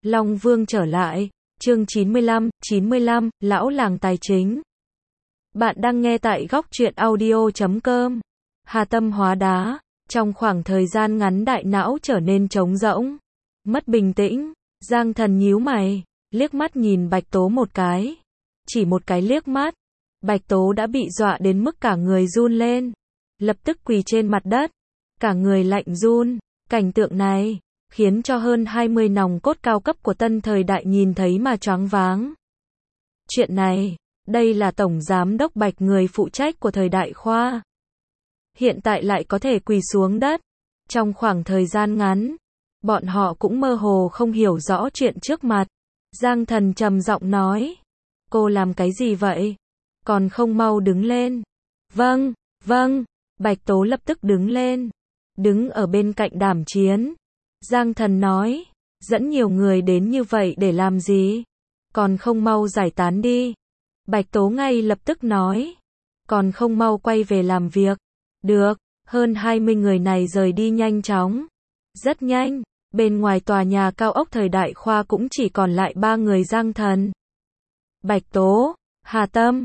Long Vương trở lại, chương 95, Lão Làng Tài Chính. Bạn đang nghe tại góc truyện audio.com. Hà Tâm hóa đá, trong khoảng thời gian ngắn đại não trở nên trống rỗng, mất bình tĩnh, Giang Thần nhíu mày, liếc mắt nhìn Bạch Tố một cái. Chỉ một cái liếc mắt, Bạch Tố đã bị dọa đến mức cả người run lên, lập tức quỳ trên mặt đất, cả người lạnh run. Cảnh tượng này khiến cho hơn 20 nòng cốt cao cấp của tân thời đại nhìn thấy mà choáng váng. Chuyện này, đây là tổng giám đốc Bạch, người phụ trách của thời đại khoa, hiện tại lại có thể quỳ xuống đất. Trong khoảng thời gian ngắn, bọn họ cũng mơ hồ không hiểu rõ chuyện trước mặt. Giang Thần trầm giọng nói, cô làm cái gì vậy? Còn không mau đứng lên. Vâng, vâng. Bạch Tố lập tức đứng lên, đứng ở bên cạnh đàm chiến. Giang Thần nói, dẫn nhiều người đến như vậy để làm gì? Còn không mau giải tán đi. Bạch Tố ngay lập tức nói, còn không mau quay về làm việc. Được. Hơn 20 người này rời đi nhanh chóng. Rất nhanh, bên ngoài tòa nhà cao ốc thời đại khoa cũng chỉ còn lại 3 người Giang Thần, Bạch Tố, Hà Tâm,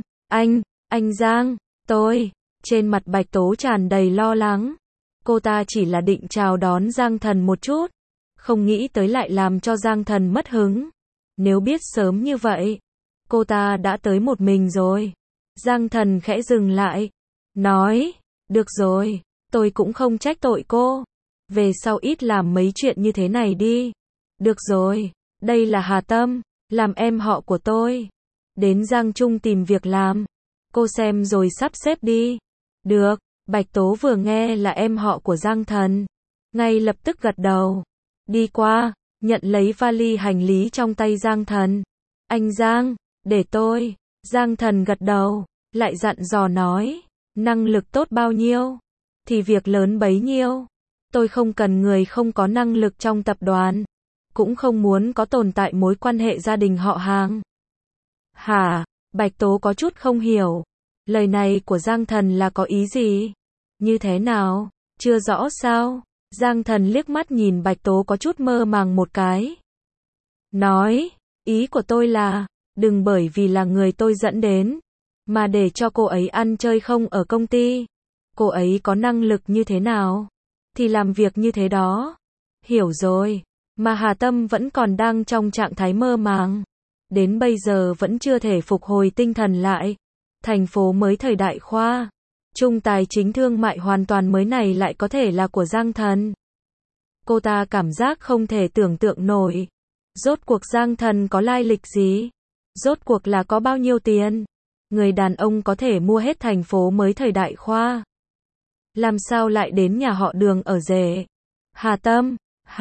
anh Giang, tôi. Trên mặt Bạch Tố tràn đầy lo lắng. Cô ta chỉ là định chào đón Giang Thần một chút, không nghĩ tới lại làm cho Giang Thần mất hứng. Nếu biết sớm như vậy, cô ta đã tới một mình rồi. Giang Thần khẽ dừng lại, nói, được rồi, tôi cũng không trách tội cô. Về sau ít làm mấy chuyện như thế này đi. Được rồi, đây là Hà Tâm, làm em họ của tôi. Đến Giang Trung tìm việc làm. Cô xem rồi sắp xếp đi. Được. Bạch Tố vừa nghe là em họ của Giang Thần, ngay lập tức gật đầu. Đi qua, nhận lấy vali hành lý trong tay Giang Thần. Anh Giang, để tôi. Giang Thần gật đầu, lại dặn dò nói, năng lực tốt bao nhiêu, thì việc lớn bấy nhiêu. Tôi không cần người không có năng lực trong tập đoàn, cũng không muốn có tồn tại mối quan hệ gia đình họ hàng. Hả? Bạch Tố có chút không hiểu. Lời này của Giang Thần là có ý gì? Như thế nào? Chưa rõ sao? Giang Thần liếc mắt nhìn Bạch Tố có chút mơ màng một cái. Nói, ý của tôi là, đừng bởi vì là người tôi dẫn đến, mà để cho cô ấy ăn chơi không ở công ty. Cô ấy có năng lực như thế nào, thì làm việc như thế đó. Hiểu rồi. Mà Hà Tâm vẫn còn đang trong trạng thái mơ màng. Đến bây giờ vẫn chưa thể phục hồi tinh thần lại. Thành phố mới thời đại khoa, trung tài chính thương mại hoàn toàn mới này lại có thể là của Giang Thần. Cô ta cảm giác không thể tưởng tượng nổi. Rốt cuộc Giang Thần có lai lịch gì? Rốt cuộc là có bao nhiêu tiền? Người đàn ông có thể mua hết thành phố mới thời đại khoa. Làm sao lại đến nhà họ Đường ở rể? Hà Tâm,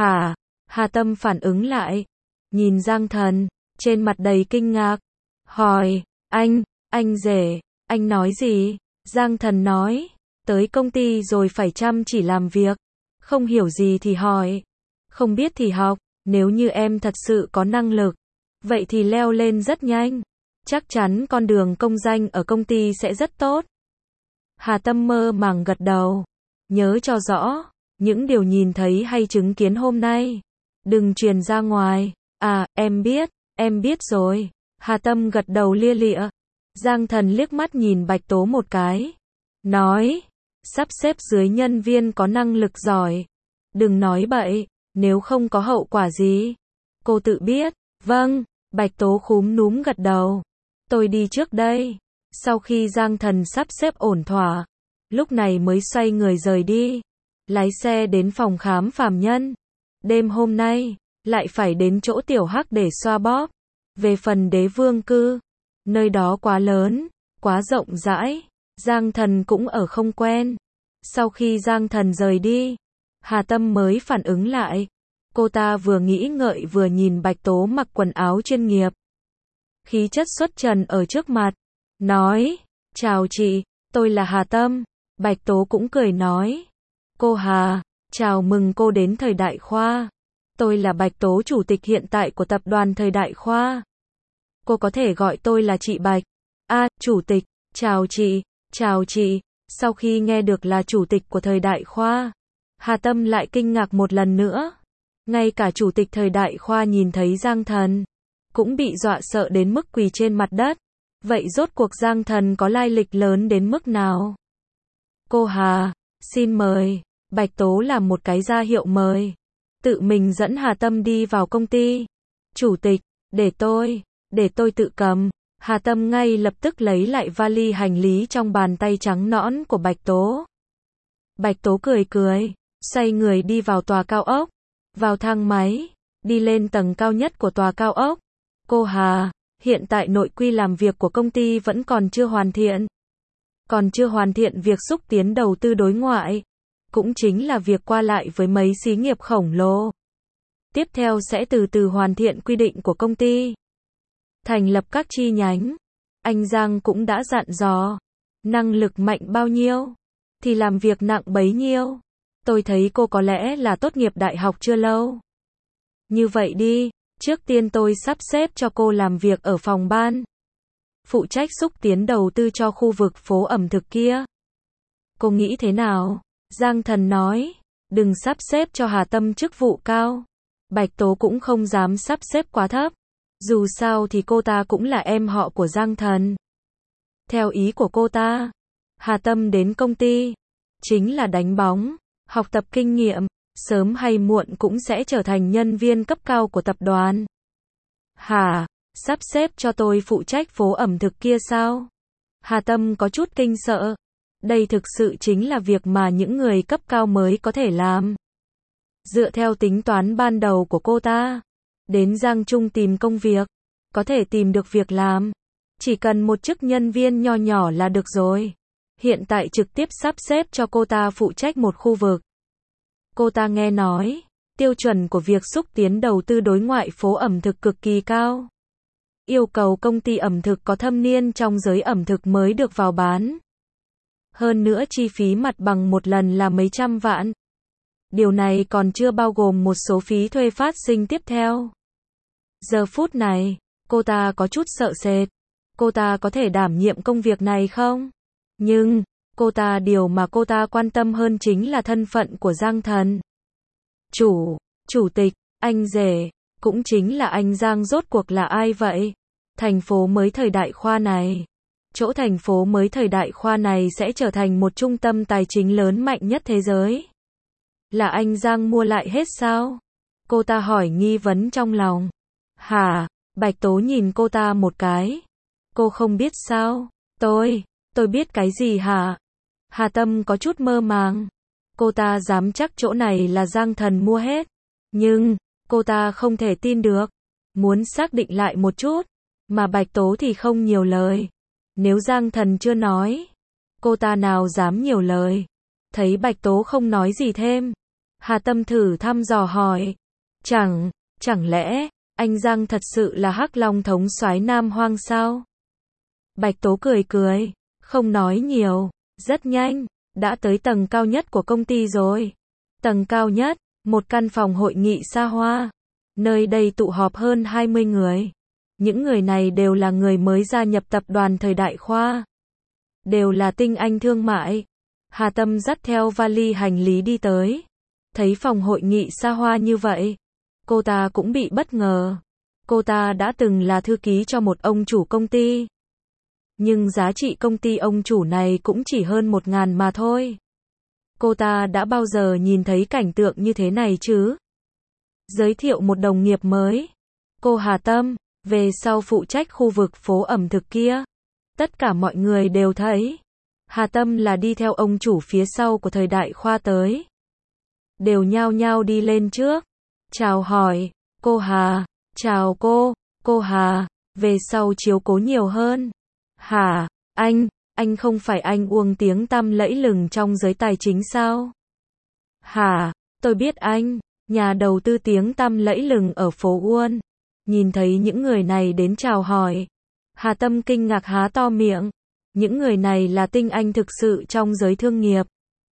Hà Tâm phản ứng lại, nhìn Giang Thần, trên mặt đầy kinh ngạc, hỏi, anh rể, anh nói gì? Giang Thần nói, tới công ty rồi phải chăm chỉ làm việc, không hiểu gì thì hỏi, không biết thì học, nếu như em thật sự có năng lực, vậy thì leo lên rất nhanh, chắc chắn con đường công danh ở công ty sẽ rất tốt. Hà Tâm mơ màng gật đầu, nhớ cho rõ, những điều nhìn thấy hay chứng kiến hôm nay, đừng truyền ra ngoài. À, em biết rồi. Hà Tâm gật đầu lia lịa. Giang Thần liếc mắt nhìn Bạch Tố một cái, nói, sắp xếp dưới nhân viên có năng lực giỏi. Đừng nói bậy, nếu không có hậu quả gì. Cô tự biết. Vâng. Bạch Tố khúm núm gật đầu. Tôi đi trước đây. Sau khi Giang Thần sắp xếp ổn thỏa, lúc này mới xoay người rời đi, lái xe đến phòng khám phàm nhân. Đêm hôm nay, lại phải đến chỗ Tiểu Hắc để xoa bóp. Về phần Đế Vương cư, nơi đó quá lớn, quá rộng rãi, Giang Thần cũng ở không quen. Sau khi Giang Thần rời đi, Hà Tâm mới phản ứng lại. Cô ta vừa nghĩ ngợi vừa nhìn Bạch Tố mặc quần áo chuyên nghiệp, khí chất xuất trần ở trước mặt, nói, chào chị, tôi là Hà Tâm. Bạch Tố cũng cười nói, cô Hà, chào mừng cô đến thời đại khoa. Tôi là Bạch Tố, chủ tịch hiện tại của tập đoàn thời đại khoa. Cô có thể gọi tôi là chị Bạch. À, chủ tịch, chào chị. Sau khi nghe được là chủ tịch của thời đại khoa, Hà Tâm lại kinh ngạc một lần nữa. Ngay cả chủ tịch thời đại khoa nhìn thấy Giang Thần, cũng bị dọa sợ đến mức quỳ trên mặt đất. Vậy rốt cuộc Giang Thần có lai lịch lớn đến mức nào? Cô Hà, xin mời. Bạch Tố làm một cái ra hiệu mời. Tự mình dẫn Hà Tâm đi vào công ty. Chủ tịch, để tôi tự cầm. Hà Tâm ngay lập tức lấy lại vali hành lý trong bàn tay trắng nõn của Bạch Tố. Bạch Tố cười, xoay người đi vào tòa cao ốc. Vào thang máy, đi lên tầng cao nhất của tòa cao ốc. Cô Hà, hiện tại nội quy làm việc của công ty vẫn còn chưa hoàn thiện. Còn chưa hoàn thiện việc xúc tiến đầu tư đối ngoại. Cũng chính là việc qua lại với mấy xí nghiệp khổng lồ. Tiếp theo sẽ từ từ hoàn thiện quy định của công ty. Thành lập các chi nhánh. Anh Giang cũng đã dặn dò. Năng lực mạnh bao nhiêu, thì làm việc nặng bấy nhiêu. Tôi thấy cô có lẽ là tốt nghiệp đại học chưa lâu. Như vậy đi, trước tiên tôi sắp xếp cho cô làm việc ở phòng ban. Phụ trách xúc tiến đầu tư cho khu vực phố ẩm thực kia. Cô nghĩ thế nào? Giang Thần nói, đừng sắp xếp cho Hà Tâm chức vụ cao. Bạch Tố cũng không dám sắp xếp quá thấp. Dù sao thì cô ta cũng là em họ của Giang Thần. Theo ý của cô ta, Hà Tâm đến công ty, chính là đánh bóng, học tập kinh nghiệm, sớm hay muộn cũng sẽ trở thành nhân viên cấp cao của tập đoàn. Hả? Sắp xếp cho tôi phụ trách phố ẩm thực kia sao? Hà Tâm có chút kinh sợ. Đây thực sự chính là việc mà những người cấp cao mới có thể làm. Dựa theo tính toán ban đầu của cô ta, đến Giang Trung tìm công việc, có thể tìm được việc làm. Chỉ cần một chức nhân viên nho nhỏ là được rồi. Hiện tại trực tiếp sắp xếp cho cô ta phụ trách một khu vực. Cô ta nghe nói, tiêu chuẩn của việc xúc tiến đầu tư đối ngoại phố ẩm thực cực kỳ cao. Yêu cầu công ty ẩm thực có thâm niên trong giới ẩm thực mới được vào bán. Hơn nữa chi phí mặt bằng một lần là mấy trăm vạn. Điều này còn chưa bao gồm một số phí thuê phát sinh tiếp theo. Giờ phút này, cô ta có chút sợ sệt. Cô ta có thể đảm nhiệm công việc này không? Nhưng, điều mà cô ta quan tâm hơn chính là thân phận của Giang Thần. Chủ tịch, anh rể, cũng chính là anh Giang rốt cuộc là ai vậy? Thành phố mới thời đại khoa này. Chỗ thành phố mới thời đại khoa này sẽ trở thành một trung tâm tài chính lớn mạnh nhất thế giới. Là anh Giang mua lại hết sao? Cô ta hỏi nghi vấn trong lòng. Hả? Bạch Tố nhìn cô ta một cái. Cô không biết sao? Tôi biết cái gì hả? Hà Tâm có chút mơ màng. Cô ta dám chắc chỗ này là Giang Thần mua hết. Nhưng, cô ta không thể tin được. Muốn xác định lại một chút. Mà Bạch Tố thì không nhiều lời. Nếu Giang Thần chưa nói, cô ta nào dám nhiều lời. Thấy Bạch Tố không nói gì thêm, Hà Tâm thử thăm dò hỏi. Chẳng lẽ, anh Giang thật sự là Hắc Long thống soái Nam Hoang sao? Bạch Tố cười, không nói nhiều, rất nhanh, đã tới tầng cao nhất của công ty rồi. Tầng cao nhất, một căn phòng hội nghị xa hoa. Nơi đây tụ họp hơn 20 người. Những người này đều là người mới gia nhập tập đoàn thời đại khoa. Đều là tinh anh thương mại. Hà Tâm dắt theo vali hành lý đi tới. Thấy phòng hội nghị xa hoa như vậy, cô ta cũng bị bất ngờ. Cô ta đã từng là thư ký cho một ông chủ công ty. Nhưng giá trị công ty ông chủ này cũng chỉ hơn 1.000 mà thôi. Cô ta đã bao giờ nhìn thấy cảnh tượng như thế này chứ? Giới thiệu một đồng nghiệp mới. Cô Hà Tâm, về sau phụ trách khu vực phố ẩm thực kia. Tất cả mọi người đều thấy. Hà Tâm là đi theo ông chủ phía sau của thời đại khoa tới. Đều nhao nhao đi lên trước. Chào hỏi, cô Hà. Chào cô Hà. Về sau chiếu cố nhiều hơn. Hả, anh không phải anh Uông tiếng tăm lẫy lừng trong giới tài chính sao? Hả, tôi biết anh, nhà đầu tư tiếng tăm lẫy lừng ở phố Uông. Nhìn thấy những người này đến chào hỏi. Hà Tâm kinh ngạc há to miệng. Những người này là tinh anh thực sự trong giới thương nghiệp.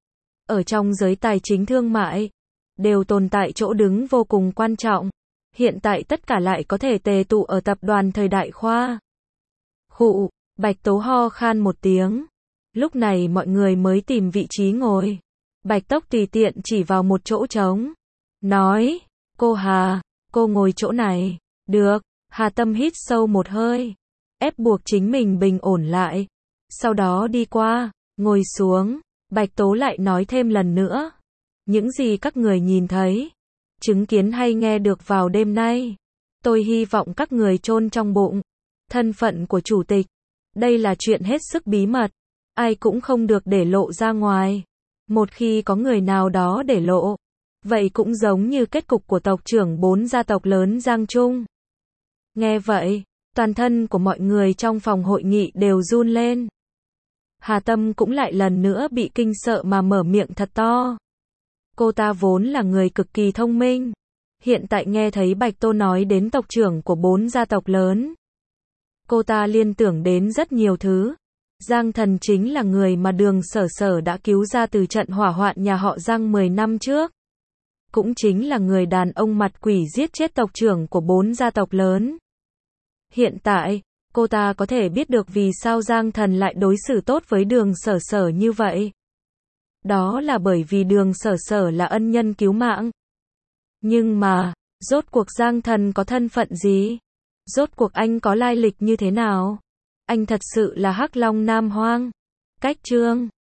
Ở trong giới tài chính thương mại, đều tồn tại chỗ đứng vô cùng quan trọng. Hiện tại tất cả lại có thể tề tụ ở tập đoàn thời đại khoa. Khụ, Bạch Tố ho khan một tiếng. Lúc này mọi người mới tìm vị trí ngồi. Bạch Tốc tùy tiện chỉ vào một chỗ trống. Nói, Cô Hà, cô ngồi chỗ này. Được, Hà Tâm hít sâu một hơi, ép buộc chính mình bình ổn lại. Sau đó đi qua, ngồi xuống, Bạch Tố lại nói thêm lần nữa. Những gì các người nhìn thấy, chứng kiến hay nghe được vào đêm nay, tôi hy vọng các người chôn trong bụng. Thân phận của chủ tịch, đây là chuyện hết sức bí mật, ai cũng không được để lộ ra ngoài. Một khi có người nào đó để lộ, vậy cũng giống như kết cục của tộc trưởng 4 gia tộc lớn Giang Trung. Nghe vậy, toàn thân của mọi người trong phòng hội nghị đều run lên. Hà Tâm cũng lại lần nữa bị kinh sợ mà mở miệng thật to. Cô ta vốn là người cực kỳ thông minh, hiện tại nghe thấy Bạch Tô nói đến tộc trưởng của 4 gia tộc lớn, cô ta liên tưởng đến rất nhiều thứ. Giang Thần chính là người mà Đường Sở Sở đã cứu ra từ trận hỏa hoạn nhà họ Giang 10 năm trước. Cũng chính là người đàn ông mặt quỷ giết chết tộc trưởng của 4 gia tộc lớn. Hiện tại, cô ta có thể biết được vì sao Giang Thần lại đối xử tốt với Đường Sở Sở như vậy. Đó là bởi vì Đường Sở Sở là ân nhân cứu mạng. Nhưng mà, rốt cuộc Giang Thần có thân phận gì? Rốt cuộc anh có lai lịch như thế nào? Anh thật sự là Hắc Long Nam Hoang. Cách chương